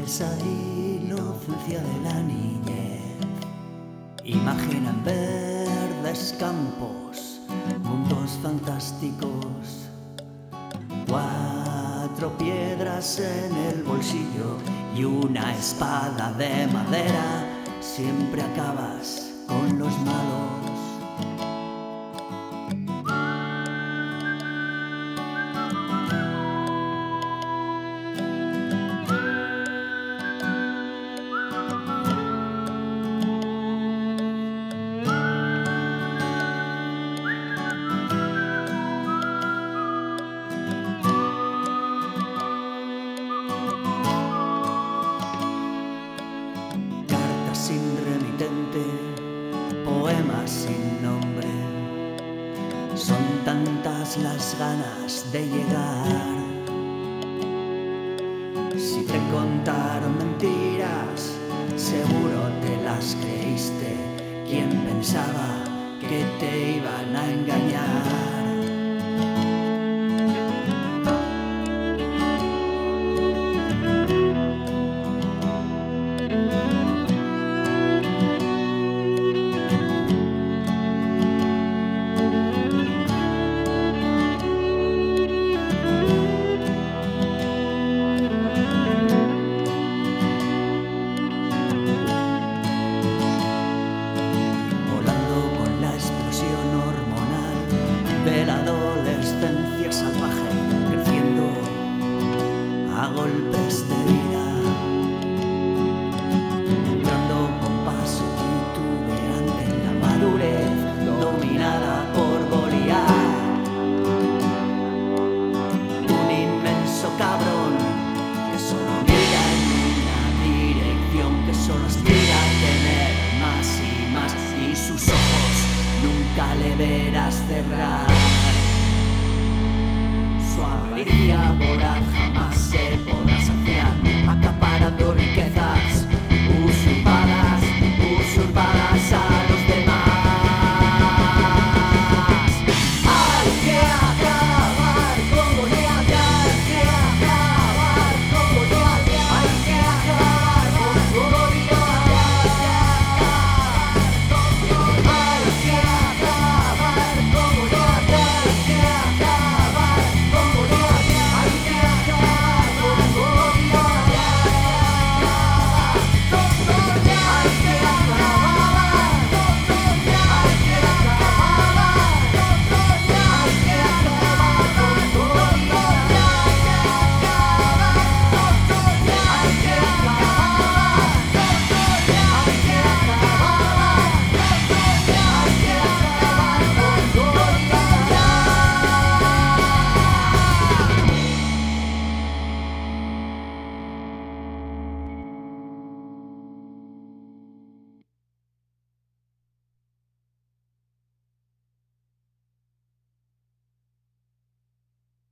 esa inocencia de la niñez. Imaginan verdes campos, mundos fantásticos, 4 piedras en el bolsillo y una espada de madera. Siempre acabas con los malos. Sin remitente, poemas sin nombre. Son tantas las ganas de llegar. Si te contaron mentiras, seguro te las creíste. ¿Quién pensaba que te iban a engañar? De la adolescencia salvaje, creciendo a golpes de vida, entrando con paso titubeante en la madurez, dominada por Goliat. Un inmenso cabrón que solo mira en una dirección, que solo aspira a tener más y más, y sus ojos nunca le verás cerrar.